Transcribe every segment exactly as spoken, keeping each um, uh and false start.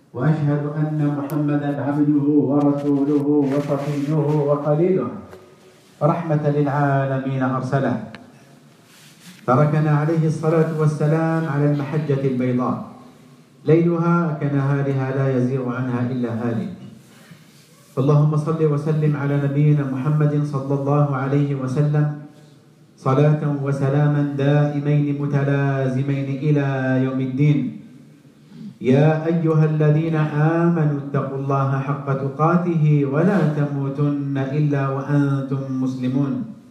وأشهد أن محمدا عبده ورسوله وصفيه وخليله رحمة للعالمين أرسله، تركنا عليه الصلاة والسلام على المحجة البيضاء ليلها كنهارها لا يزيغ عنها إلا هالك. اللهم صل وسلم على نبينا محمد صلى الله عليه وسلم صلاة وسلاما دائمين متلازمين إلى يوم الدين. يا أيها الذين آمنوا اتقوا الله حق تقاته ولا تموتن إلا وأنتم مسلمون.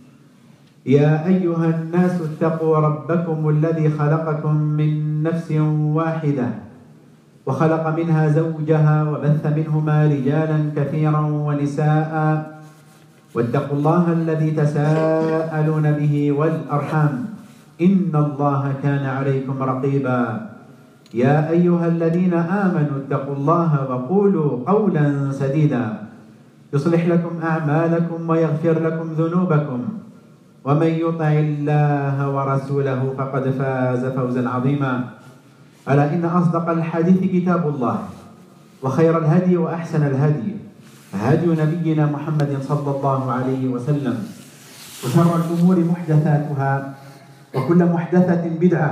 يا أيها الناس اتقوا ربكم الذي خلقكم من نفس واحدة وخلق منها زوجها وبث منهما رجالا كثيرا ونساء، واتقوا الله الذي تساءلون به والأرحام إن الله كان عليكم رقيبا. يا أيها الذين آمنوا اتقوا الله وقولوا قولا سديدا يصلح لكم أعمالكم ويغفر لكم ذنوبكم، ومن يطع الله ورسوله فقد فاز فوزا عظيما. ألا إن أصدق الحديث كتاب الله، وخير الهدي وأحسن الهدي هدي نبينا محمد صلى الله عليه وسلم، وشر الأمور محدثاتها، وكل محدثة بدعة،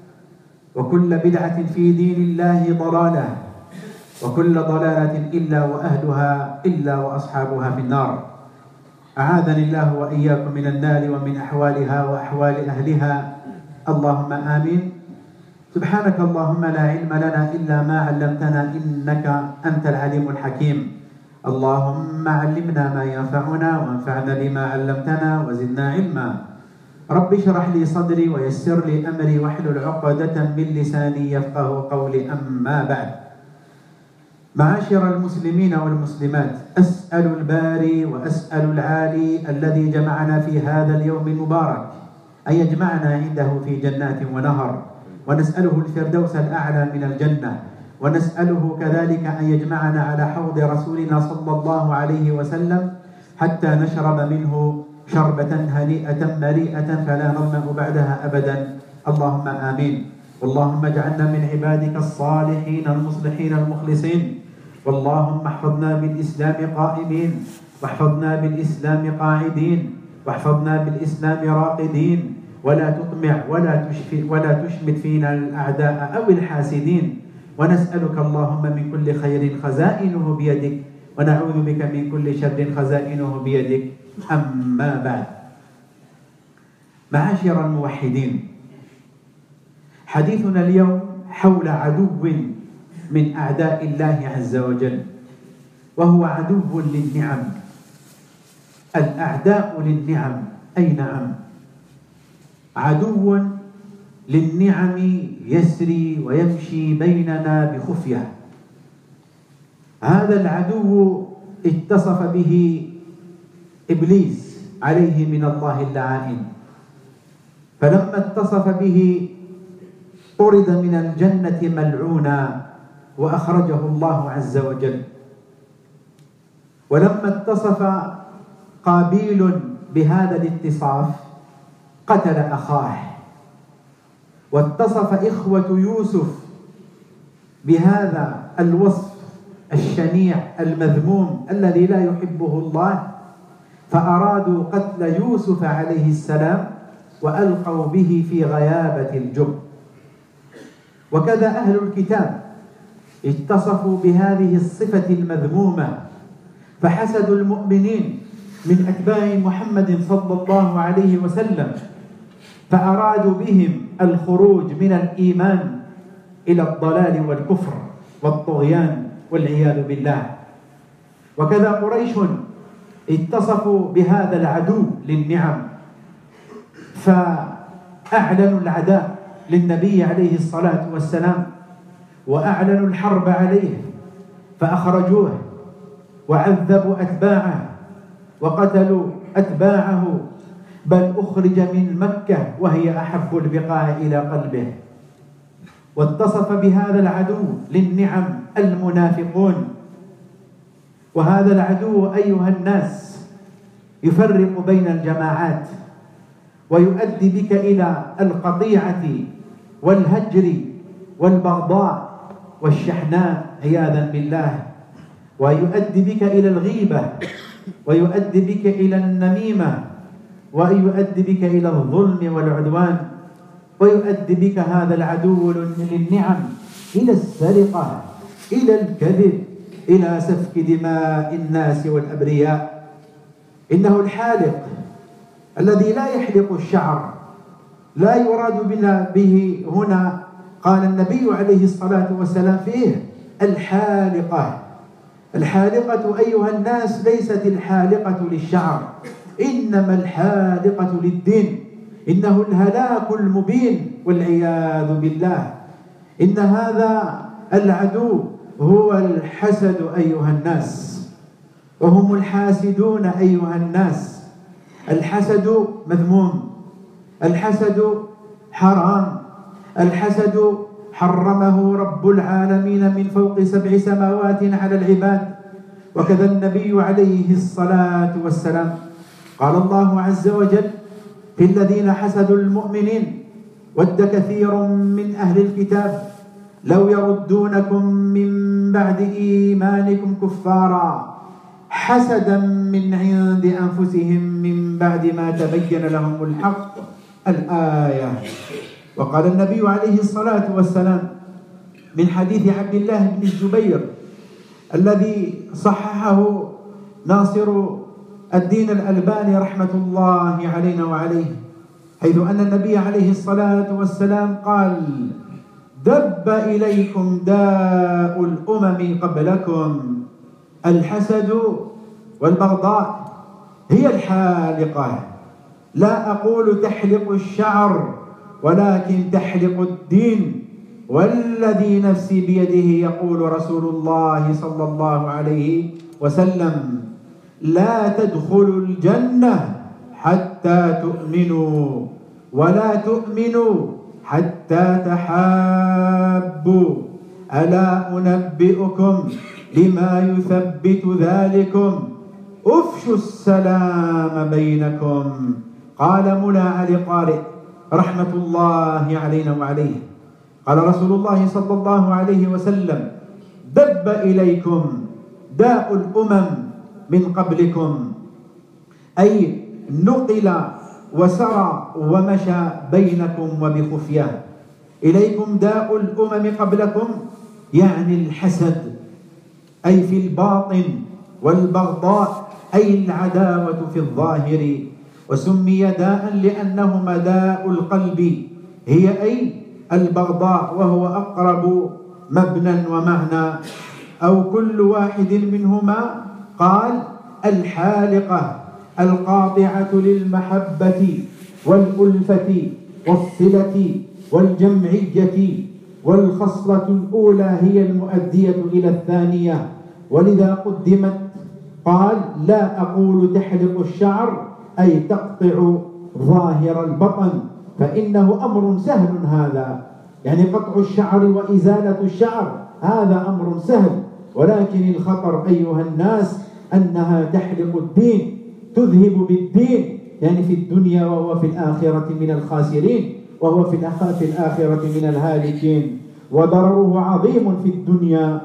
وكل بدعة في دين الله ضلالة، وكل ضلالة إلا وأهلها إلا وأصحابها في النار. أعاذني الله وإياكم من النار ومن أحوالها وأحوال أهلها، اللهم آمين. سبحانك اللهم لا علم لنا إلا ما علمتنا إنك أنت العليم الحكيم. اللهم علمنا ما ينفعنا وانفعنا بما علمتنا وزدنا علما. رب اشرح لي صدري ويسر لي أمري واحلل عقدة من لساني يفقه قولي. أما بعد، معاشر المسلمين والمسلمات، أسأل الباري وأسأل العالي الذي جمعنا في هذا اليوم المبارك أن يجمعنا عنده في جنات ونهر، ونسأله الفردوس الأعلى من الجنة، ونسأله كذلك أن يجمعنا على حوض رسولنا صلى الله عليه وسلم حتى نشرب منه شربة هنيئة مريئة فلا نظمأ بعدها أبدا، اللهم آمين. اللهم اجعلنا من عبادك الصالحين المصلحين المخلصين، واللهم احفظنا بالإسلام قائمين، واحفظنا بالإسلام قاعدين، واحفظنا بالإسلام راقدين، ولا تطمع ولا تشفي ولا تشمت فينا الأعداء أو الحاسدين. ونسألك اللهم من كل خير خزائنه بيدك، ونعوذ بك من كل شر خزائنه بيدك. أما بعد، معاشر الموحدين، حديثنا اليوم حول عدو من أعداء الله عز وجل، وهو عدو للنعم. الأعداء للنعم، أي نعم، عدو للنعم يسري ويمشي بيننا بخفية. هذا العدو اتصف به إبليس عليه من الله اللعائن، فلما اتصف به طرد من الجنة ملعونا وأخرجه الله عز وجل. ولما اتصف قابيل بهذا الاتصاف قتل أخاه، واتصف إخوة يوسف بهذا الوصف الشنيع المذموم الذي لا يحبه الله، فأرادوا قتل يوسف عليه السلام وألقوا به في غيابة الجب. وكذا أهل الكتاب اتصفوا بهذه الصفة المذمومة، فحسدوا المؤمنين من أتباع محمد صلى الله عليه وسلم، فأرادوا بهم الخروج من الإيمان إلى الضلال والكفر والطغيان والعياذ بالله. وكذا قريش اتصفوا بهذا العدو للنعم، فأعلنوا العداء للنبي عليه الصلاة والسلام، وأعلنوا الحرب عليه، فأخرجوه وعذبوا أتباعه وقتلوا أتباعه، بل أخرج من مكة وهي أحب البقاع إلى قلبه. واتصف بهذا العدو للنعم المنافقون. وهذا العدو أيها الناس يفرق بين الجماعات، ويؤدي بك إلى القطيعة والهجر والبغضاء والشحناء عياذا بالله، ويؤدي بك إلى الغيبة، ويؤدي بك إلى النميمة، ويؤدي بك إلى الظلم والعدوان، ويؤدي بك هذا العدو للنعم إلى السرقة، إلى الكذب، إلى سفك دماء الناس والأبرياء. إنه الحالق الذي لا يحلق الشعر، لا يراد بنا به هنا، قال النبي عليه الصلاة والسلام فيه الحالقة. الحالقة أيها الناس ليست الحالقة للشعر، إنما الحالقة للدين. إنه الهلاك المبين والعياذ بالله. إن هذا العدو هو الحسد أيها الناس، وهم الحاسدون أيها الناس. الحسد مذموم، الحسد حرام، الحسد حرمه رب العالمين من فوق سبع سماوات على العباد. وكذا النبي عليه الصلاة والسلام قال الله عز وجل في الذين حسدوا المؤمنين: ود كثير من أهل الكتاب لو يردونكم من بعد إيمانكم كفارا حسدا من عند أنفسهم من بعد ما تبين لهم الحق. الآية. وقال النبي عليه الصلاة والسلام من حديث عبد الله بن الزبير الذي صححه ناصر الدين الألباني رحمة الله علينا وعليه، حيث أن النبي عليه الصلاة والسلام قال: دب إليكم داء الأمم قبلكم، الحسد والبغضاء هي الحالقة. لا أقول تحلق الشعر، ولكن تحلق الدين. والذي نفسي بيده يقول رسول الله صلى الله عليه وسلم: لا تدخلوا الجنة حتى تؤمنوا، ولا تؤمنوا حتى تحابوا. ألا أنبئكم لما يثبت ذلكم؟ أفشوا السلام بينكم. قال ملا علي قارئ رحمة الله علينا وعليه، قال رسول الله صلى الله عليه وسلم: دب إليكم داء الأمم من قبلكم، أي نقل وسرى ومشى بينكم وبخفية. إليكم داء الأمم قبلكم يعني الحسد، أي في الباطن، والبغضاء أي العداوة في الظاهر. وسمي داء لأنهما داء القلب، هي أي البغضاء، وهو أقرب مبنى ومعنى، أو كل واحد منهما. قال: الحالقة القاطعة للمحبة والألفة والصلة والجمعية، والخصلة الأولى هي المؤدية إلى الثانية، ولذا قدمت. قال: لا أقول تحلق الشعر أي تقطع ظاهر البطن، فإنه أمر سهل هذا، يعني قطع الشعر وإزالة الشعر هذا أمر سهل، ولكن الخطر أيها الناس أنها تحلق الدين، تذهب بالدين، يعني في الدنيا وهو في الآخرة من الخاسرين، وهو في الآخرة من الهالكين، وضرره عظيم في الدنيا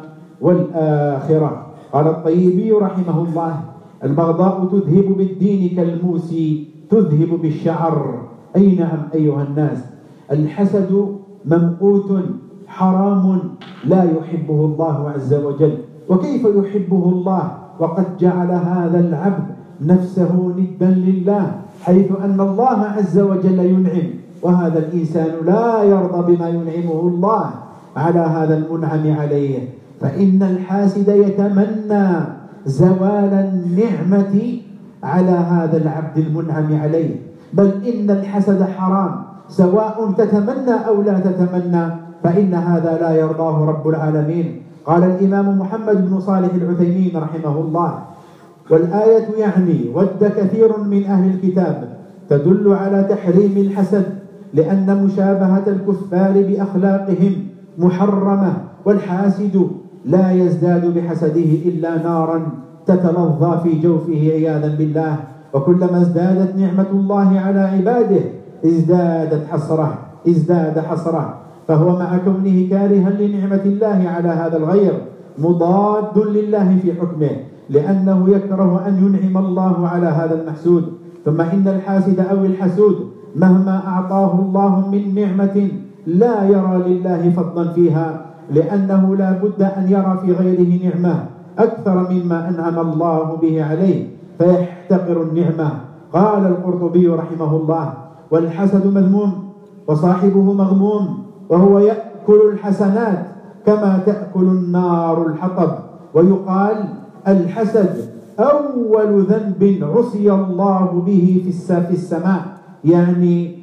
والآخرة. قال الطيبي رحمه الله: البغضاء تذهب بالدين كالموس تذهب بالشعر. أي نعم أيها الناس، الحسد ممقوت حرام لا يحبه الله عز وجل. وكيف يحبه الله وقد جعل هذا العبد نفسه ندا لله، حيث أن الله عز وجل ينعم، وهذا الإنسان لا يرضى بما ينعمه الله على هذا المنعم عليه. فإن الحاسد يتمنى زوال النعمة على هذا العبد المنعم عليه، بل إن الحسد حرام، سواء تتمنى أو لا تتمنى، فإن هذا لا يرضاه رب العالمين. قال الإمام محمد بن صالح العثيمين رحمه الله: والآية يعني ود كثير من أهل الكتاب تدل على تحريم الحسد، لأن مشابهة الكفار بأخلاقهم محرمة، والحاسد لا يزداد بحسده إلا نارا تتلظى في جوفه عياذا بالله. وكلما ازدادت نعمة الله على عباده ازدادت حسرة ازداد حسرة فهو مع كونه كارها لنعمة الله على هذا الغير مضاد لله في حكمه، لأنه يكره أن ينعم الله على هذا المحسود. ثم إن الحاسد أو الحسود مهما أعطاه الله من نعمة لا يرى لله فضلا فيها، لأنه لا بد أن يرى في غيره نعمة أكثر مما أنعم الله به عليه فيحتقر النعمة. قال القرطبي رحمه الله: والحسد مذموم وصاحبه مغموم، وهو يأكل الحسنات كما تأكل النار الحطب. ويقال: الحسد أول ذنب عصي الله به في السماء، يعني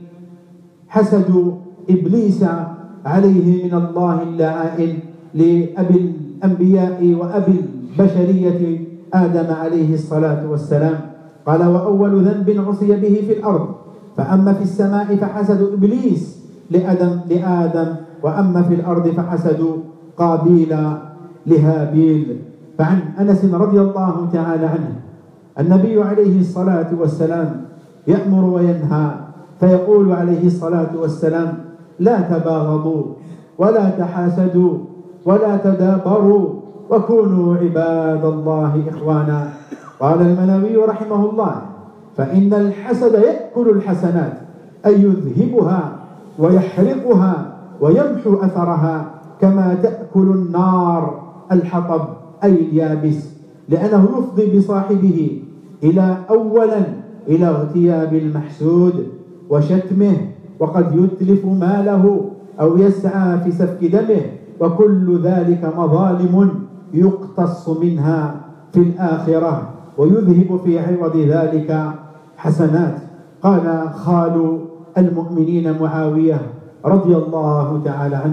حسد إبليس عليه من الله اللعائن لأبي الأنبياء وأبي البشرية آدم عليه الصلاة والسلام. قال: وأول ذنب عصي به في الأرض، فأما في السماء فحسد إبليس لآدم, لآدم وأما في الأرض فحسد قابيل لهابيل. فعن أنس رضي الله تعالى عنه النبي عليه الصلاة والسلام يأمر وينهى، فيقول عليه الصلاة والسلام: لا تباغضوا ولا تحاسدوا ولا تدابروا وكونوا عباد الله إخوانا. قال المناوي رحمه الله: فإن الحسد يأكل الحسنات، أي يذهبها ويحرقها ويمحو أثرها كما تأكل النار الحطب أي اليابس، لأنه يفضي بصاحبه إلى أولا إلى اغتياب المحسود وشتمه، وقد يتلف ماله أو يسعى في سفك دمه، وكل ذلك مظالم يقتص منها في الآخرة ويذهب في عوض ذلك حسنات. قال خال المؤمنين معاوية رضي الله تعالى عنه: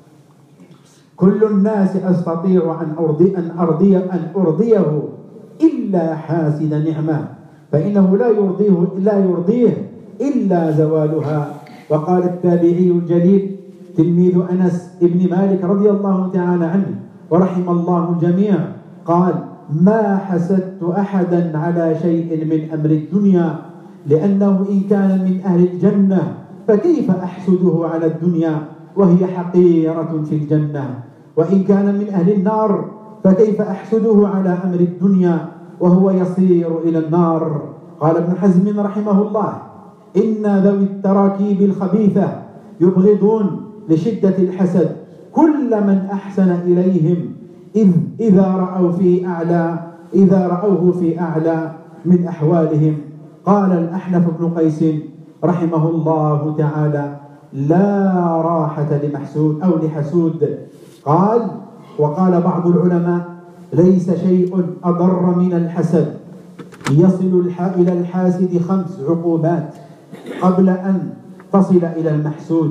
كل الناس أستطيع أن أرضي أن أرضي أن أرضيه إلا حاسد نعمة، فإنه لا يرضيه لا يرضيه إلا زوالها. وقال التابعي الجليل تلميذ أنس بن مالك رضي الله تعالى عنه ورحم الله الجميع قال: ما حسدت أحدا على شيء من أمر الدنيا، لأنه إن كان من أهل الجنة فكيف أحسده على الدنيا وهي حقيرة في الجنة، وإن كان من أهل النار فكيف أحسده على أمر الدنيا وهو يصير إلى النار. قال ابن حزم رحمه الله: إن ذوي التراكيب الخبيثة يبغضون لشدة الحسد كل من أحسن إليهم إذ إذا رأوا في أعلى إذا رأوه في أعلى من أحوالهم. قال الأحنف بن قيس رحمه الله تعالى: لا راحة لمحسود أو لحسود. قال وقال بعض العلماء: ليس شيء أضر من الحسد، يصل إلى الحاسد خمس عقوبات قبل أن تصل إلى المحسود: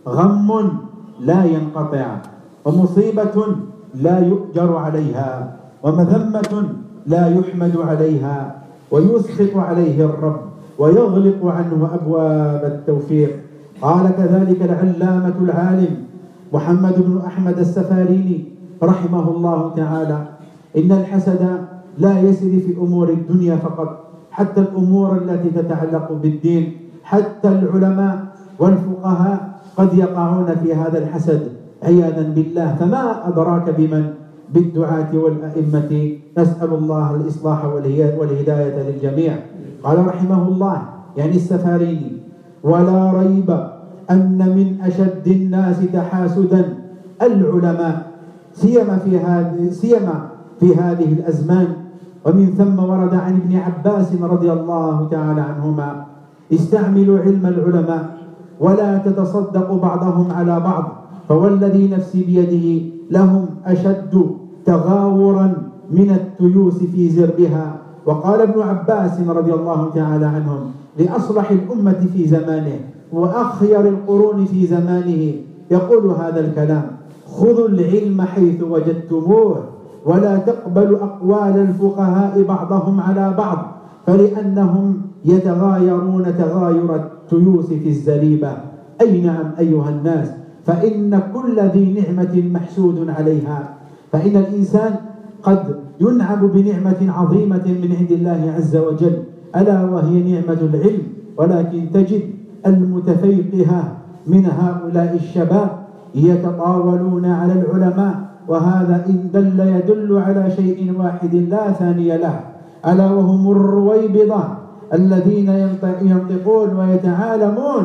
غم لا ينقطع، ومصيبة لا يؤجر عليها، ومذمة لا يحمد عليها، ويسخط عليه الرب ويغلق عنه أبواب التوفيق. قال كذلك العلامة العالم محمد بن أحمد السفاريني رحمه الله تعالى: إن الحسد لا يسري في أمور الدنيا فقط، حتى الأمور التي تتعلق بالدين، حتى العلماء والفقهاء قد يقعون في هذا الحسد عياذا بالله، فما أدراك بمن؟ بالدعاة والأئمة. نسأل الله الإصلاح والهداية للجميع. قال رحمه الله يعني السفاريني: ولا ريب أن من أشد الناس تحاسدا العلماء، سيما في هذه سيما في هذه الأزمان. ومن ثم ورد عن ابن عباس رضي الله تعالى عنهما: استعملوا علم العلماء ولا تتصدقوا بعضهم على بعض، فوالذي نفسي بيده لهم أشد تغاورا من التيوس في زربها. وقال ابن عباس رضي الله تعالى عنهم: لأصلح الأمة في زمانه وأخير القرون في زمانه يقول هذا الكلام: خذوا العلم حيث وجدتموه ولا تقبلوا أقوال الفقهاء بعضهم على بعض، فلأنهم يتغايرون تغاير التيوس في الزريبة. أي نعم أيها الناس، فإن كل ذي نعمة محسود عليها. فإن الإنسان قد ينعم بنعمة عظيمة من عند الله عز وجل، ألا وهي نعمة العلم، ولكن تجد المتفيقهة من هؤلاء الشباب يتطاولون على العلماء، وهذا إن دل يدل على شيء واحد لا ثاني له، ألا وهم الرويبضة الذين ينطقون ويتعالمون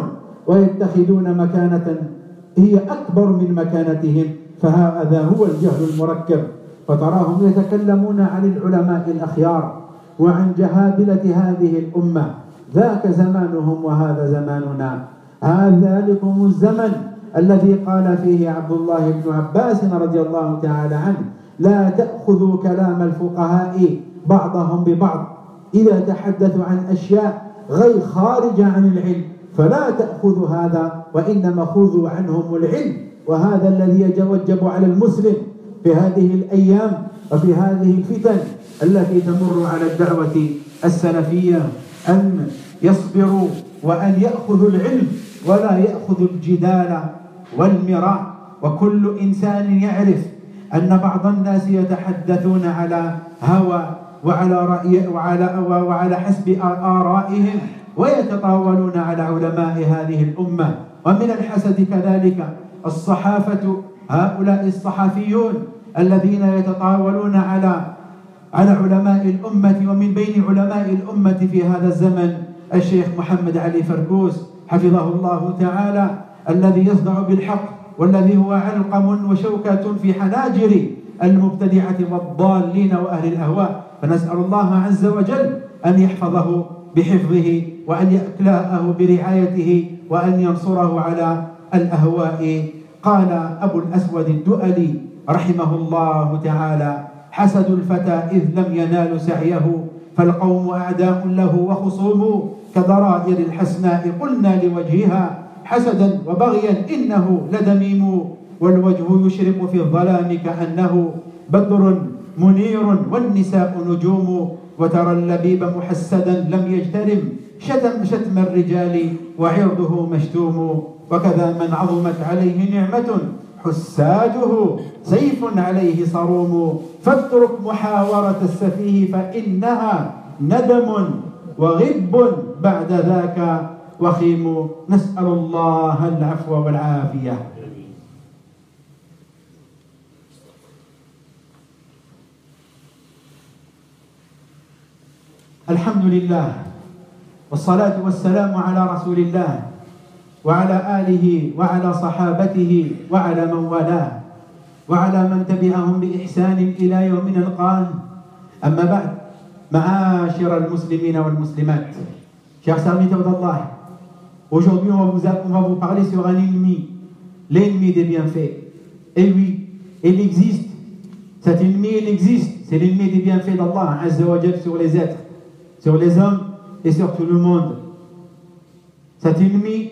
ويتخذون مكانة هي أكبر من مكانتهم، فهذا هو الجهل المركب. فتراهم يتكلمون عن العلماء الأخيار وعن جهابلة هذه الأمة، ذاك زمانهم وهذا زماننا. هذا لكم الزمن الذي قال فيه عبد الله بن عباس رضي الله تعالى عنه: لا تأخذوا كلام الفقهاء بعضهم ببعض، إذا تحدثوا عن أشياء غير خارجة عن العلم فلا تأخذوا هذا، وإنما خذوا عنهم العلم. وهذا الذي يتوجب على المسلم في هذه الأيام وفي هذه الفتن التي تمر على الدعوة السلفية، أن يصبروا وأن يأخذوا العلم ولا يأخذوا الجدال والمراء. وكل إنسان يعرف أن بعض الناس يتحدثون على هوى وعلى رأي وعلى, وعلى حسب آرائهم، ويتطاولون على علماء هذه الأمة. ومن الحسد كذلك الصحافة، هؤلاء الصحفيون الذين يتطاولون على على علماء الأمة. ومن بين علماء الأمة في هذا الزمن الشيخ محمد علي فركوس حفظه الله تعالى، الذي يصدع بالحق، والذي هو علقم وشوكة في حناجر المبتدعة والضالين وأهل الأهواء. فنسأل الله عز وجل أن يحفظه بحفظه، وأن يأكلاه برعايته، وأن ينصره على الأهواء. قال أبو الأسود الدؤلي رحمه الله تعالى: حسد الفتى إذ لم ينال سعيه، فالقوم أعداء له وخصوم، كضرائر الحسناء قلنا لوجهها، حسدا وبغيا إنه لدميم، والوجه يشرق في الظلام كأنه بدر منير، والنساء نجوم، وترى اللبيب محسدا لم يجترم، شتم شتم الرجال وعرضه مشتوم، وكذا من عظمت عليه نعمة حساده سيف عليه صروم، فاترك محاورة السفيه فإنها ندم وغب بعد ذاك وخيم. نسأل الله العفو والعافية. الحمد لله والصلاة والسلام على رسول الله وعلى آله وعلى صحابته وعلى من والاه وعلى من تبعهم بإحسان إلى يوم نلقاه. أما بعد، معاشر المسلمين والmuslimat, chers serviteurs d'Allah, aujourd'hui on va, vous, on va vous parler sur un ennemi, l'ennemi des bienfaits. Et oui, il existe, cet ennemi il existe, c'est l'ennemi des bienfaits d'Allah Azza wa Jal sur les êtres, sur les hommes et sur tout le monde. Cet ennemi,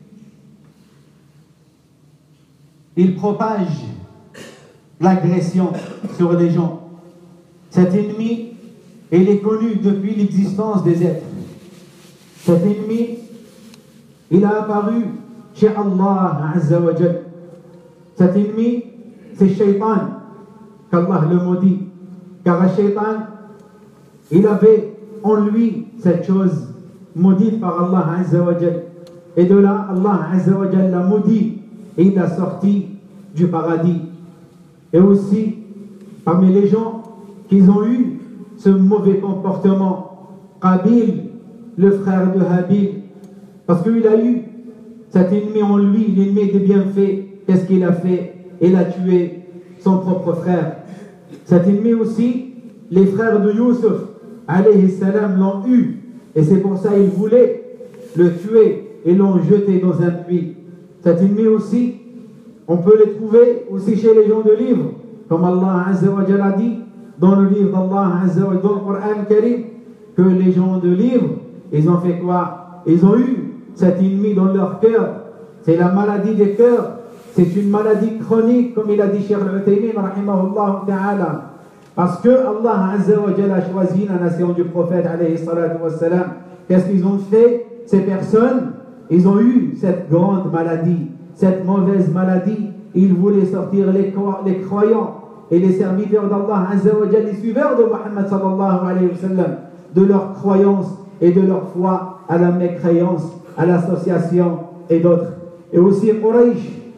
il propage l'agression sur les gens. Cet ennemi, il est connu depuis l'existence des êtres. Cet ennemi, il a apparu chez Allah Azza wa Jal. Cet ennemi, c'est Shaitan, qu'Allah le maudit. Car le Shaitan, il avait en lui cette chose maudite par Allah Azza wa Jal. Et de là, Allah Azza wa Jal l'a maudit et il l'a sorti du paradis. Et aussi, parmi les gens qui ont eu ce mauvais comportement, Qabil, le frère de Habil, parce qu'il a eu cet ennemi en lui, l'ennemi des bienfaits. Qu'est-ce qu'il a fait? Il a tué son propre frère. Cet ennemi aussi, les frères de Youssef, alayhi salam, l'ont eu. Et c'est pour ça qu'ils voulaient le tuer et l'ont jeté dans un puits. Cet ennemi aussi, on peut les trouver aussi chez les gens de livre, comme Allah Azza wa Jalla dit dans le livre d'Allah Azza wa Jalla, dans le Coran Karim, que les gens de livre, ils ont fait quoi? Ils ont eu cet ennemi dans leur cœur. C'est la maladie des cœurs. C'est une maladie chronique, comme il a dit Cheikh Al-Uthaymin rahimahullah ta'ala. Parce que Allah Azza wa Jalla a choisi la nation du prophète alayhi salatu wa salam. Qu'est-ce qu'ils ont fait? Ces personnes, ils ont eu cette grande maladie, cette mauvaise maladie. Ils voulaient sortir les, les croyants et les serviteurs d'Allah Azza wa Jalla, les suiveurs de Muhammad sallallahu alayhi wa sallam, de leur croyance et de leur foi à la mécréance, à l'association et d'autres. Et aussi Quraysh,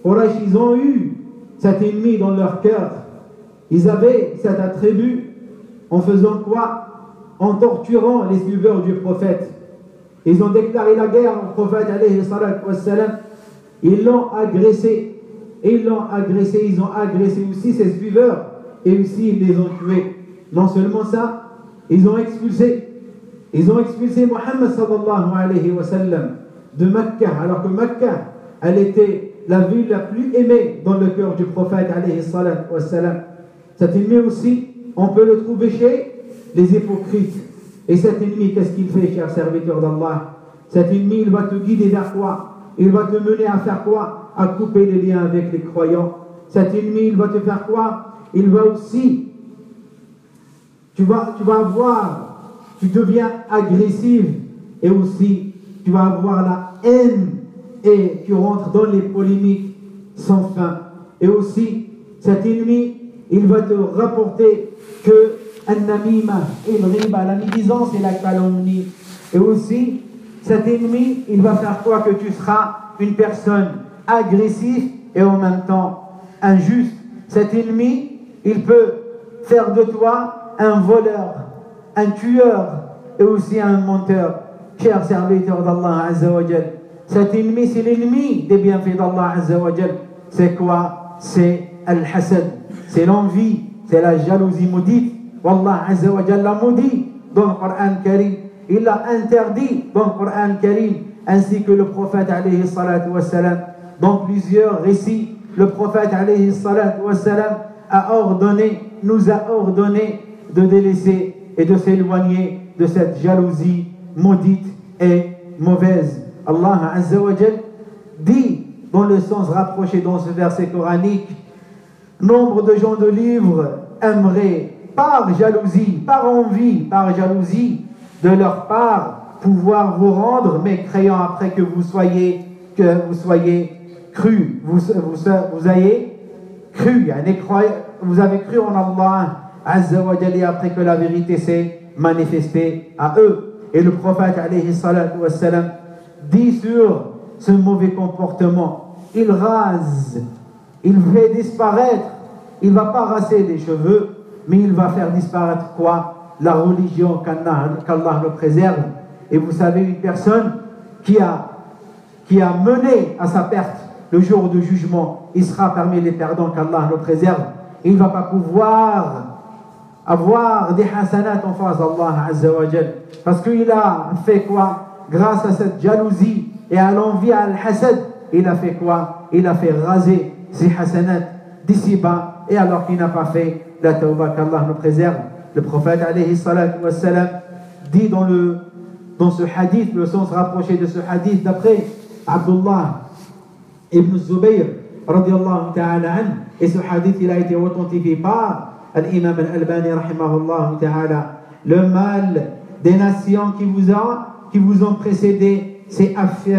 Quraysh, ils ont eu cet ennemi dans leur cœur. Ils avaient cet attribut en faisant quoi? En torturant les suiveurs du prophète. Ils ont déclaré la guerre au prophète alayhi salatu wassalam. Ils l'ont agressé. Ils l'ont agressé, ils ont agressé aussi ses suiveurs. Et aussi ils les ont tués. Non seulement ça, ils ont expulsé. Ils ont expulsé Muhammad sallallahu alayhi wa sallam de Mecca, alors que Mecca, elle était la ville la plus aimée dans le cœur du prophète alayhi salatu wa sallam. Cet ennemi aussi, on peut le trouver chez les hypocrites. Et cet ennemi, qu'est-ce qu'il fait, cher serviteur d'Allah? Cet ennemi, il va te guider vers quoi? Il va te mener à faire quoi? À couper les liens avec les croyants. Cet ennemi, il va te faire quoi? Il va aussi, tu vas, tu vas avoir, tu deviens agressive et aussi tu vas avoir la haine et tu rentres dans les polémiques sans fin. Et aussi, cet ennemi, il va te rapporter que an-namima, la médisance et la calomnie. Et aussi, cet ennemi, il va faire quoi? Que tu seras une personne agressive et en même temps injuste. Cet ennemi, il peut faire de toi un voleur, un tueur et aussi un menteur. Cher serviteur d'Allah Azza wa Jal, cet ennemi, c'est l'ennemi des bienfaits d'Allah Azza wa Jal. C'est quoi? C'est al-hasad, c'est l'envie, c'est la jalousie maudite. Wallah Azza wa Jal l'a maudit dans le Coran Karim. Il l'a interdit dans le Coran Karim, ainsi que le prophète alayhi salatu wassalam. Dans plusieurs récits, le prophète alayhi salatu wassalam a ordonné, nous a ordonné de délaisser et de s'éloigner de cette jalousie maudite et mauvaise. Allah Azza wa Jal dit dans le sens rapproché dans ce verset coranique, nombre de gens de livres aimeraient par jalousie, par envie, par jalousie de leur part pouvoir vous rendre mécréants après que vous soyez que vous soyez cru, vous, vous, vous ayez cru, vous avez cru en Allah Azza wa Jal, après que la vérité s'est manifestée à eux. Et le prophète alayhi salatu wassalam dit sur ce mauvais comportement, il rase, il fait disparaître, il ne va pas raser les cheveux, mais il va faire disparaître quoi? La religion, qu'Allah, qu'Allah le préserve. Et vous savez, une personne qui a, qui a mené à sa perte le jour du jugement, il sera parmi les perdants, qu'Allah le préserve. Il ne va pas pouvoir avoir des hasanats en face d'Allah Azza wa Jal. Parce qu'il a fait quoi? Grâce à cette jalousie et à l'envie, à al-hasad, il a fait quoi? Il a fait raser ses hasanats d'ici-bas, et alors qu'il n'a pas fait la tawbah, qu'Allah le préserve. Le prophète alayhi salatu wassalam dit dans, le, dans ce hadith, le sens rapproché de ce hadith, d'après Abdullah ibn Zubayr radiallahu ta'ala an, et ce hadith il a été authentifié par l'imam al-Albani rahimahullah ta'ala, le mal des nations qui vous ont, qui vous ont précédé s'est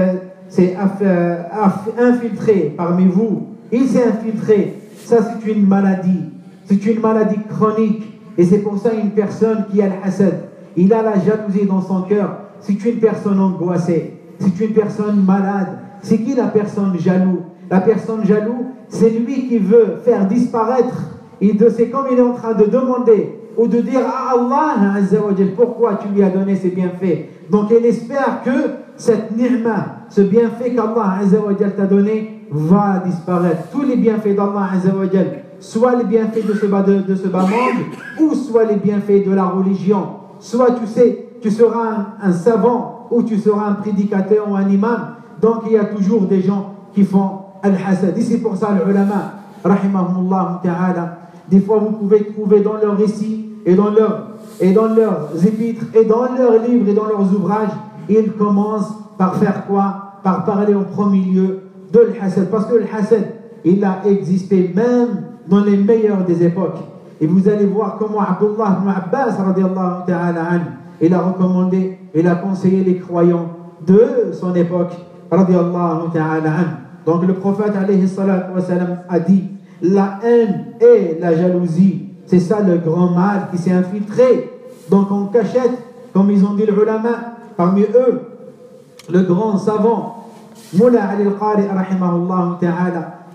infiltré parmi vous. Il s'est infiltré. Ça, c'est une maladie. C'est une maladie chronique. Et c'est pour ça une personne qui a le hasad, il a la jalousie dans son cœur. C'est une personne angoissée. C'est une personne malade. C'est qui la personne jaloux? La personne jaloux, c'est lui qui veut faire disparaître. Et de, c'est comme il est en train de demander ou de dire à Allah Azza wa Jal, pourquoi tu lui as donné ces bienfaits. Donc il espère que cette ni'ma, ce bienfait qu'Allah Azza wa Jal t'a donné, va disparaître. Tous les bienfaits d'Allah Azza wa Jal, soit les bienfaits de ce bas, de, de ce bas monde, ou soit les bienfaits de la religion. Soit tu sais, tu seras un, un savant, ou tu seras un prédicateur ou un imam. Donc il y a toujours des gens qui font al-hasad. Et c'est pour ça les ulama, rahimahumullah ta'ala, des fois vous pouvez trouver dans leurs récits et dans, leur, et dans leurs épîtres et dans leurs livres et dans leurs ouvrages, ils commencent par faire quoi? Par parler en premier lieu de l'hasad. Parce que le hasad, il a existé même dans les meilleures des époques. Et vous allez voir comment Abdullah ibn Abbas radiallahu ta'ala an, il a recommandé, il a conseillé les croyants de son époque radiallahu ta'ala an. Donc le prophète alayhi salatu wa salam a dit, la haine et la jalousie, c'est ça le grand mal qui s'est infiltré. Donc en cachette, comme ils ont dit les ulama, parmi eux, le grand savant Moula Ali al-Qari rahimahullah ta'ala,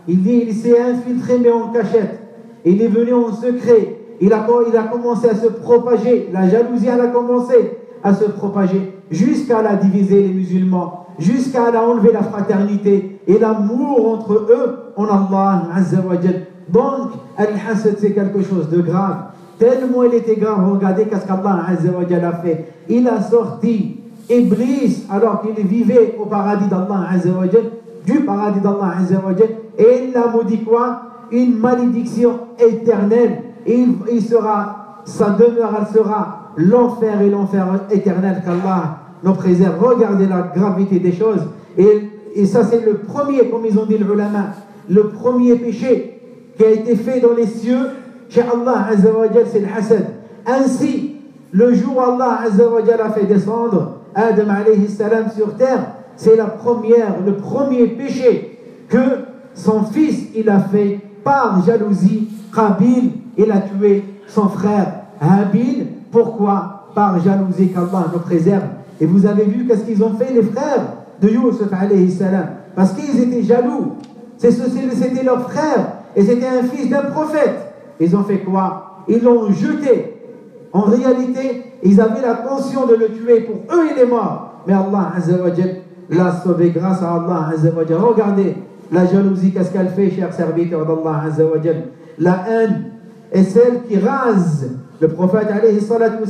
Il dit, il s'est infiltré mais en cachette. Il est venu en secret. Il a, il a commencé à se propager. La jalousie, elle a commencé à se propager jusqu'à la diviser les musulmans, jusqu'à la enlever la fraternité et l'amour entre eux en Allah Azza wa Jal. Donc, al-hasad, c'est quelque chose de grave. Tellement il était grave, regardez qu'est-ce qu'Allah Azza wa Jal a fait. Il a sorti Iblis alors qu'il vivait au paradis d'Allah Azza wa Jal, du paradis d'Allah Azza wa Jal, et il a maudit quoi? Une malédiction éternelle. Et il, il sera, sa demeure, elle sera l'enfer et l'enfer éternel qu'Allah nous préserve. Regardez la gravité des choses. Et, et ça, c'est le premier, comme ils ont dit les ulama, le premier péché qui a été fait dans les cieux chez Allah Azza wa Jal, c'est le hasad. Ainsi, le jour où Allah Azza wa Jal a fait descendre Adam alayhi salam sur terre, c'est la première, le premier péché que son fils il a fait par jalousie. Qabil, il a tué son frère Habil. Pourquoi? Par jalousie qu'Allah nous préserve. Et vous avez vu qu'est-ce qu'ils ont fait les frères de Yusuf alayhi salam, parce qu'ils étaient jaloux. C'était leur frère et c'était un fils d'un prophète. Ils ont fait quoi? Ils l'ont jeté. En réalité, ils avaient la tension de le tuer. Pour eux, il est mort. Mais Allah Azza wa Jal l'a sauvé grâce à Allah Azza wa Jal. Regardez la jalousie, qu'est-ce qu'elle fait, chers serviteurs d'Allah Azza wa Jal. La haine est celle qui rase. Le prophète alayhi salatu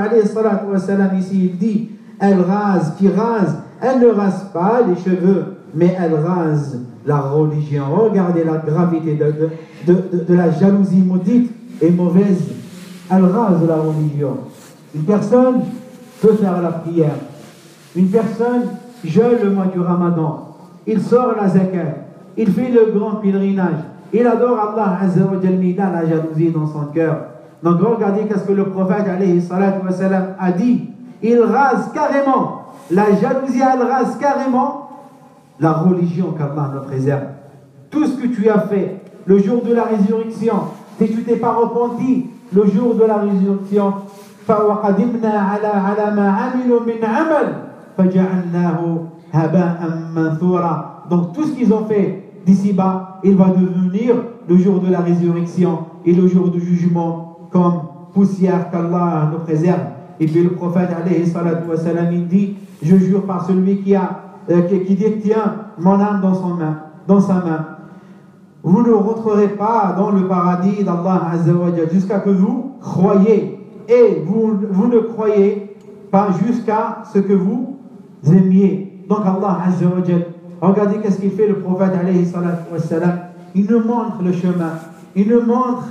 wa salam ici, il dit, elle rase, qui rase, elle ne rase pas les cheveux, mais elle rase la religion. Regardez la gravité de, de, de, de la jalousie maudite et mauvaise. Elle rase la religion. Une personne peut faire la prière. Une personne jeûne le mois du Ramadan. Il sort la zakat. Il fait le grand pèlerinage. Il adore Allah Azza wa Jal, mais il a la jalousie dans son cœur. Donc regardez qu'est-ce que le prophète alayhi salatu wa salam a dit. Il rase carrément. La jalousie, elle rase carrément la religion qu'Allah nous préserve. Tout ce que tu as fait le jour de la résurrection, si tu t'es pas repenti le jour de la résurrection, فَوَقَدِمْنَا عَلَى عَلَى مَا عَمِلُوا مِنْ عَمَلٍ فَجَعَلْنَاهُ هَبَاءً مَنْثُورًا. Donc tout ce qu'ils ont fait d'ici-bas, il va devenir le jour de la résurrection et le jour du jugement comme poussière qu'Allah nous préserve. Et puis le prophète alayhi salatu wa salam, il dit, je jure par celui qui a euh, qui, qui détient mon âme dans son main, dans sa main, vous ne rentrerez pas dans le paradis d'Allah Azza wa Jal jusqu'à que vous croyez, et vous, vous ne croyez pas jusqu'à ce que vous aimiez. Donc Allah Azza wa Jal, regardez qu'est-ce qu'il fait le prophète alayhi salatu wa salam. Il nous montre le chemin, il nous montre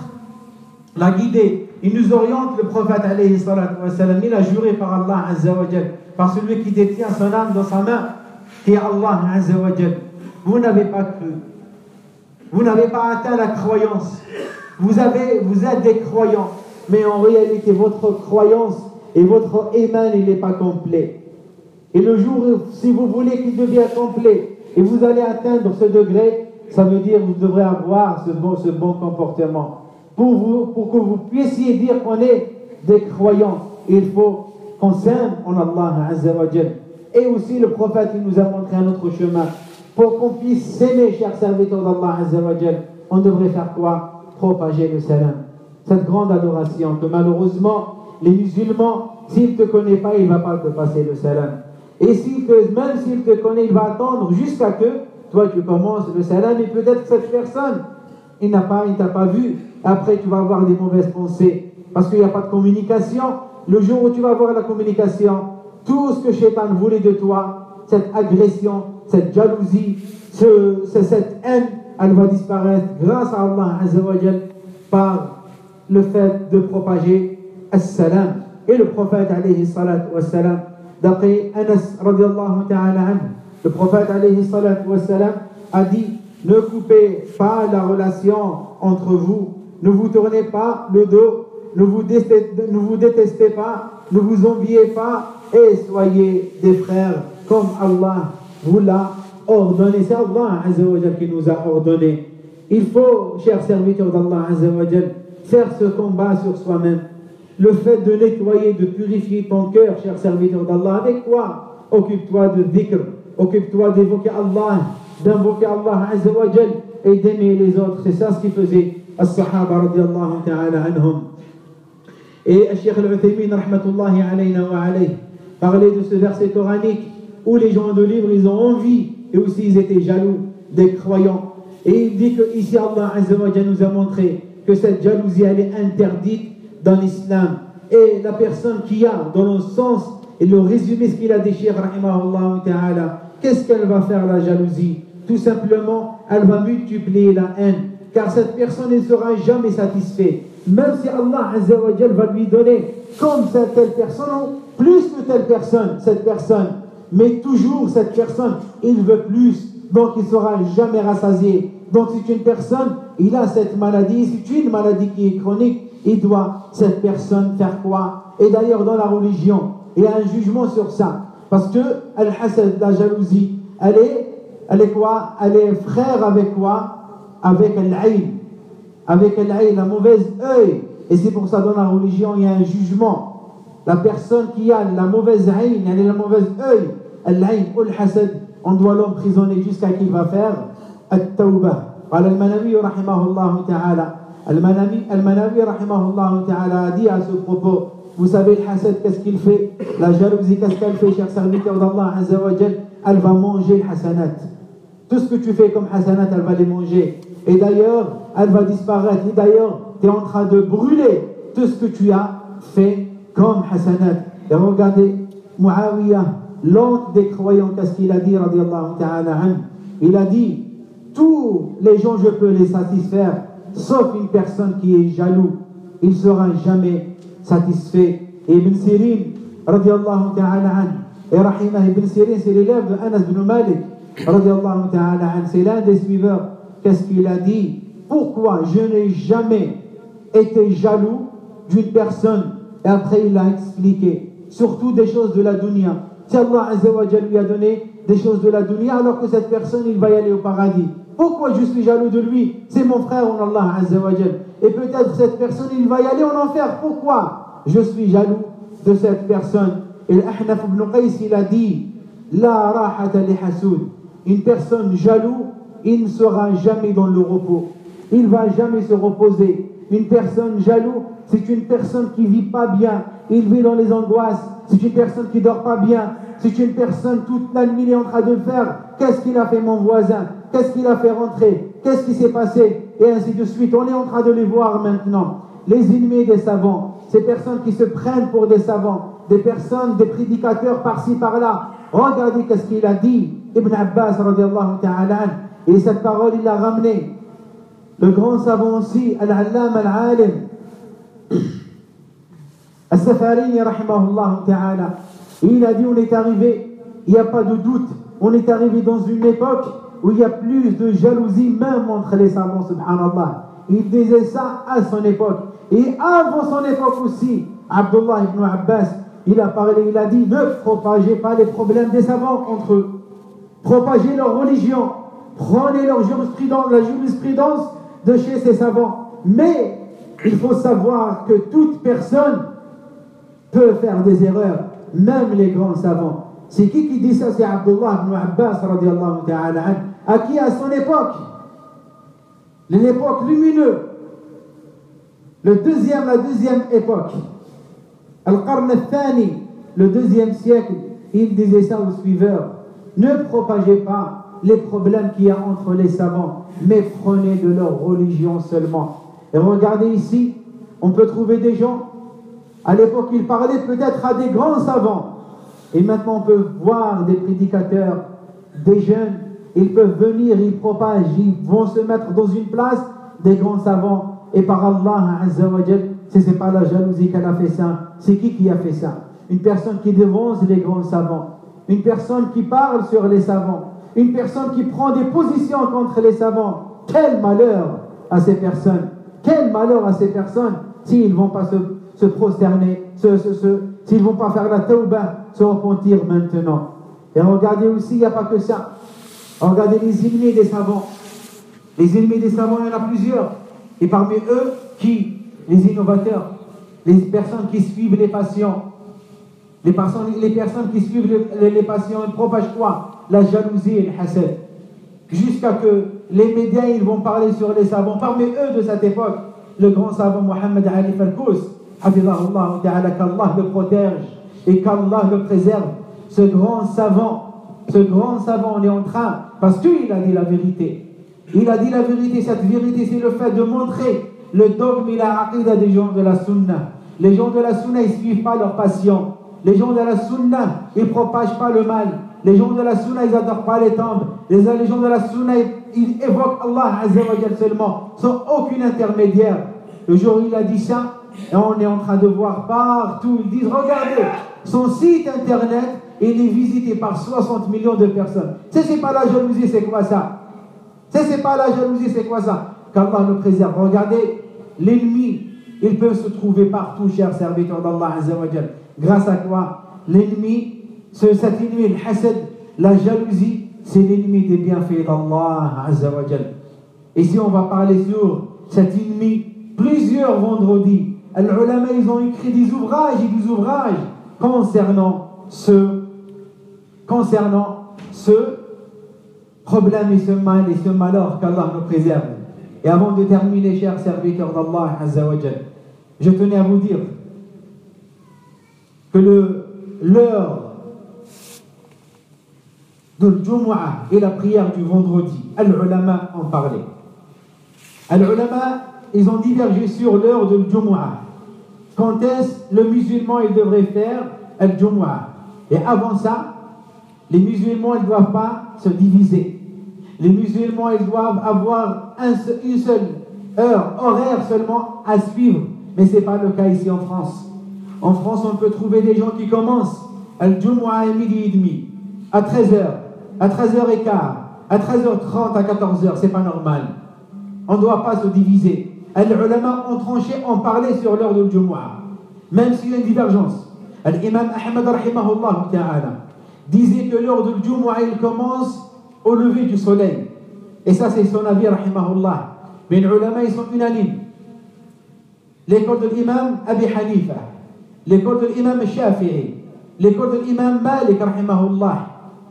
la guidée, il nous oriente. Le prophète alayhi salatu wa salam, il a juré par Allah Azza wa Jal, par celui qui détient son âme dans sa main, qui est Allah Azza wa Jal. Vous n'avez pas cru, vous n'avez pas atteint la croyance, vous, avez, vous êtes des croyants, mais en réalité votre croyance et votre iman, il n'est pas complet. Et le jour, si vous voulez qu'il devienne complet et vous allez atteindre ce degré, ça veut dire que vous devrez avoir ce bon, ce bon comportement. Pour, vous, pour que vous puissiez dire qu'on est des croyants, il faut qu'on s'aime en Allah Azza wa Jal. Et aussi le prophète il nous a montré un autre chemin. Pour qu'on puisse s'aimer, chers serviteurs d'Allah Azza wa Jal, on devrait faire quoi? Propager le salam. Cette grande adoration que malheureusement, les musulmans, s'ils ne te connaissent pas, il ne va pas te passer le salam. Et si que, même s'il te connaît, il va attendre jusqu'à que toi tu commences le salam, et peut-être que cette personne, il n'a pas, il t'a pas vu. Après, tu vas avoir des mauvaises pensées parce qu'il n'y a pas de communication. Le jour où tu vas avoir la communication, tout ce que Shaitan voulait de toi, cette agression, cette jalousie, ce, cette haine, elle va disparaître grâce à Allah Azza wa Jal par le fait de propager as-salam. Et le prophète alayhi salatu wa salam, d'après Anas radiallahu ta'ala anhu, le prophète alayhi salatu wa salam a dit, ne coupez pas la relation entre vous, ne vous tournez pas le dos, ne vous détestez, ne vous détestez pas, ne vous enviez pas, et soyez des frères comme Allah vous l'a ordonné. C'est Allah Azza wa Jal qui nous a ordonné. Il faut, chers serviteurs d'Allah Azza wa Jal, faire ce combat sur soi-même. Le fait de nettoyer, de purifier ton cœur, chers serviteurs d'Allah, avec quoi? Occupe-toi de dhikr, occupe-toi d'évoquer Allah, d'invoquer Allah Azza wa Jal, et d'aimer les autres. C'est ça ce qui faisait as-sahaba radiyallahu ta'ala anhum. Et Cheikh Al-Uthaymin rahmatullahi alayna wa alayhi parlait de ce verset coranique où les gens de livre ils ont envie et aussi ils étaient jaloux des croyants. Et il dit que ici Allah Azza wa Jalla nous a montré que cette jalousie elle est interdite dans l'islam. Et la personne qui a dans le sens et le résumé ce qu'il a dit Cheikh rahimahullah ta'ala, qu'est-ce qu'elle va faire la jalousie? Tout simplement, elle va multiplier la haine, car cette personne ne sera jamais satisfaite. Même si Allah Azza wa Jalla va lui donner comme cette telle personne, ou plus que telle personne, cette personne, mais toujours cette personne, il veut plus, donc il ne sera jamais rassasié. Donc c'est une personne, il a cette maladie, c'est une maladie qui est chronique, il doit, cette personne, faire quoi? Et d'ailleurs dans la religion, il y a un jugement sur ça, parce que al-hasad, la jalousie, elle est, elle est quoi? Elle est frère avec quoi? Avec al-ayn, avec al-ayn, la mauvaise œil. Et c'est pour ça dans la religion, il y a un jugement. La personne qui a la mauvaise ayn, elle est la mauvaise œil, al-ayn ou al-hasad, on doit l'emprisonner jusqu'à qu'il va faire at-tawbah. قال المناوي رحمه الله تعالى المناوي المناوي رحمه الله تعالى a dit à ce propos, vous savez le hasad qu'est-ce qu'il fait, la jalousie qu'est-ce qu'elle fait, chers serviteurs d'Allah Azza wa Jal, elle va manger le hasanat. Tout ce que tu fais comme hasanat, elle va les manger. Et d'ailleurs, elle va disparaître. Et d'ailleurs, tu es en train de brûler tout ce que tu as fait comme hasanat. Et regardez, Muawiyah, l'oncle des croyants, qu'est-ce qu'il a dit, radiyallahu ta'ala anhu? Il a dit, tous les gens, je peux les satisfaire, sauf une personne qui est jaloux. Il ne sera jamais satisfait. Et Ibn Sirin, radiyallahu ta'ala anhu, et Rahimah Ibn Sirin, c'est l'élève de Anas ibn Malik, radiyallahu ta'ala anhu, c'est l'un des suiveurs. Qu'est-ce qu'il a dit? Pourquoi je n'ai jamais été jaloux d'une personne? Et après il a expliqué, surtout des choses de la dunya. Si Allah Azza wa Jalla lui a donné des choses de la dunya, alors que cette personne il va y aller au paradis. Pourquoi je suis jaloux de lui? C'est mon frère en Allah Azza wa Jalla. Et peut-être cette personne il va y aller en enfer. Pourquoi je suis jaloux de cette personne? Et l'Ahnaf ibn Qais il a dit, la rahata li hasoud. Une personne jaloux, il ne sera jamais dans le repos. Il ne va jamais se reposer. Une personne jaloux, c'est une personne qui ne vit pas bien. Il vit dans les angoisses. C'est une personne qui ne dort pas bien. C'est une personne toute la nuit il est en train de faire. Qu'est-ce qu'il a fait mon voisin? Qu'est-ce qu'il a fait rentrer? Qu'est-ce qui s'est passé? Et ainsi de suite. On est en train de les voir maintenant. Les ennemis des savants. Ces personnes qui se prennent pour des savants. Des personnes, des prédicateurs par-ci par-là. Regardez qu'est-ce qu'il a dit. Ibn Abbas radiallahu ta'ala. Et cette parole il l'a ramené. Le grand savant aussi, Al-Allam Al-Alim, Al-Safarini rahimahullah ta'ala, il a dit on est arrivé, il n'y a pas de doute, on est arrivé dans une époque où il y a plus de jalousie même entre les savants, subhanallah. Il disait ça à son époque. Et avant son époque aussi, Abdullah ibn Abbas, il a parlé, il a dit ne propagez pas les problèmes des savants entre eux. Propagez leur religion, prenez leur jurisprudence, la jurisprudence de chez ces savants. Mais il faut savoir que toute personne peut faire des erreurs, même les grands savants. C'est qui qui dit ça? C'est Abdullah ibn Abbas radiallahu ta'ala anhu, à qui à son époque, l'époque lumineuse, le deuxième, la deuxième époque, Al-Qarn al-Thani, le deuxième siècle, il disait ça aux suiveurs: ne propagez pas les problèmes qu'il y a entre les savants, mais prenez de leur religion seulement. Et regardez ici, on peut trouver des gens, à l'époque ils parlaient peut-être à des grands savants, et maintenant on peut voir des prédicateurs, des jeunes, ils peuvent venir, ils propagent, ils vont se mettre dans une place des grands savants, et par Allah Azza wa Jal, ce n'est pas la jalousie qu'elle a fait ça, c'est qui qui a fait ça? Une personne qui dévance les grands savants, une personne qui parle sur les savants, une personne qui prend des positions contre les savants. Quel malheur à ces personnes! Quel malheur à ces personnes s'ils ne vont pas se, se prosterner, se, se, se, s'ils ne vont pas faire la tawbah, se repentir maintenant. Et regardez aussi, il n'y a pas que ça. Regardez les ennemis des savants. Les ennemis des savants, il y en a plusieurs. Et parmi eux, qui? Les innovateurs, les personnes qui suivent les patients. Les personnes, les personnes qui suivent les, les, les patients, ils propagent quoi? La jalousie et le hasad. Jusqu'à que les médias ils vont parler sur les savants. Parmi eux de cette époque, le grand savant Mohamed Ali Falkous, Hafizahullah Ta'ala, qu'Allah le protège et qu'Allah le préserve. Ce grand savant, ce grand savant, on est en train, parce qu'il a dit la vérité. Il a dit la vérité, cette vérité, c'est le fait de montrer le dogme et la aqida des gens de la sunna. Les gens de la sunna, ils ne suivent pas leur passion. Les gens de la sunna, ils ne propagent pas le mal. Les gens de la sunna, ils n'adorent pas les tombes. Les, les gens de la sunna, ils, ils évoquent Allah Azza wa Jal seulement, sans aucun intermédiaire. Le jour où il a dit ça, et on est en train de voir partout, ils disent, regardez, son site internet, il est visité par soixante millions de personnes. Ça, c'est pas la jalousie, c'est quoi ça? Ça, c'est pas la jalousie, c'est quoi ça? Qu'Allah nous préserve. Regardez, l'ennemi, il peut se trouver partout, chers serviteurs d'Allah Azza wa Jal. Grâce à quoi? L'ennemi, ce, cet ennemi, le hasad, la jalousie, c'est l'ennemi des bienfaits d'Allah Azza wa Jal. Et si on va parler sur cet ennemi, plusieurs vendredis, les ulama, ils ont écrit des ouvrages et des ouvrages concernant ce, concernant ce problème et ce mal et ce malheur qu'Allah nous préserve. Et avant de terminer, chers serviteurs d'Allah Azza wa Jal, je tenais à vous dire que le, l'heure de l'Jumu'ah et la prière du vendredi, al-ulama en parlaient. Al-ulama, ils ont divergé sur l'heure de l'Jumu'ah. Quand est-ce le musulman il devrait faire al-Jumu'ah? Et avant ça, les musulmans ils ne doivent pas se diviser. Les musulmans ils doivent avoir un, une seule heure horaire seulement à suivre. Mais ce n'est pas le cas ici en France. En France, on peut trouver des gens qui commencent al-Jumu'ah à midi et demi, à treize heures, à treize heures quinze, à treize heures trente, à quatorze heures. C'est pas normal. On ne doit pas se diviser. Les ulama ont tranché, ont parlé sur l'heure de Jumu'ah. Même s'il y a une divergence. L'imam Ahmad rahimahullah ta'ala disait que l'heure de Jumu'ah il commence au lever du soleil. Et ça c'est son avis rahimahullah. Mais les ulama ils sont unanimes. L'école de l'imam Abi Hanifa, l'école de l'imam Shafi'i, l'école de l'imam Malik rahimahullah,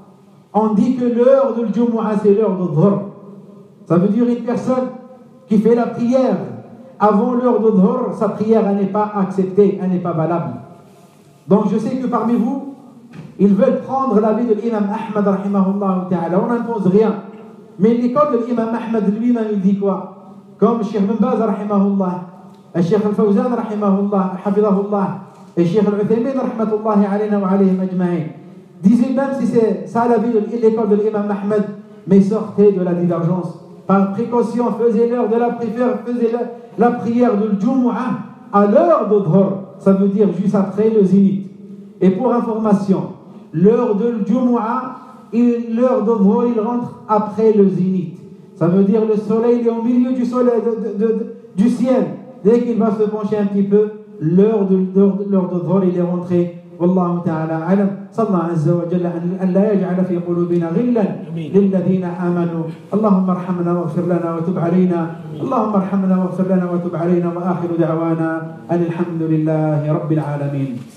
on dit que l'heure de Jumu'ah c'est l'heure de Dhuhr. Ça veut dire une personne qui fait la prière avant l'heure de Dhuhr, sa prière elle n'est pas acceptée, elle n'est pas valable. Donc je sais que parmi vous, ils veulent prendre l'avis de l'imam Ahmad rahimahullah ta'ala. On n'impose rien. Mais l'école de l'imam Ahmad lui-même il dit quoi? Comme Cheikh Ben Baz rahimahullah, Cheikh Al-Fawzan rahimahullah, hafidahullah, et Cheikh Al-Uthaymin rahmatullahi alayna wa alayhim ajma'in, disaient même si c'est ça l'avis de l'école de l'imam Ahmad, mais sortez de la divergence. Par précaution, faisez l'heure de la prière, faisez la, la prière de Jumu'ah à l'heure de Dhuhr. Ça veut dire juste après le zénith. Et pour information, l'heure de Jumu'ah, l'heure de Dhuhr, il rentre après le zénith. Ça veut dire le soleil est au milieu du soleil, de, de, de, du ciel. Dès qu'il va se pencher un petit peu, l'heure de, de, l'heure de Dhuhr, il est rentré. والله تعالى أعلم. صلى الله عز وجل أن لا يجعل في قلوبنا غلا للذين آمنوا. اللهم ارحمنا واغفر لنا وتب علينا. اللهم ارحمنا واغفر لنا وتب علينا. وآخر دعوانا أن الحمد لله رب العالمين.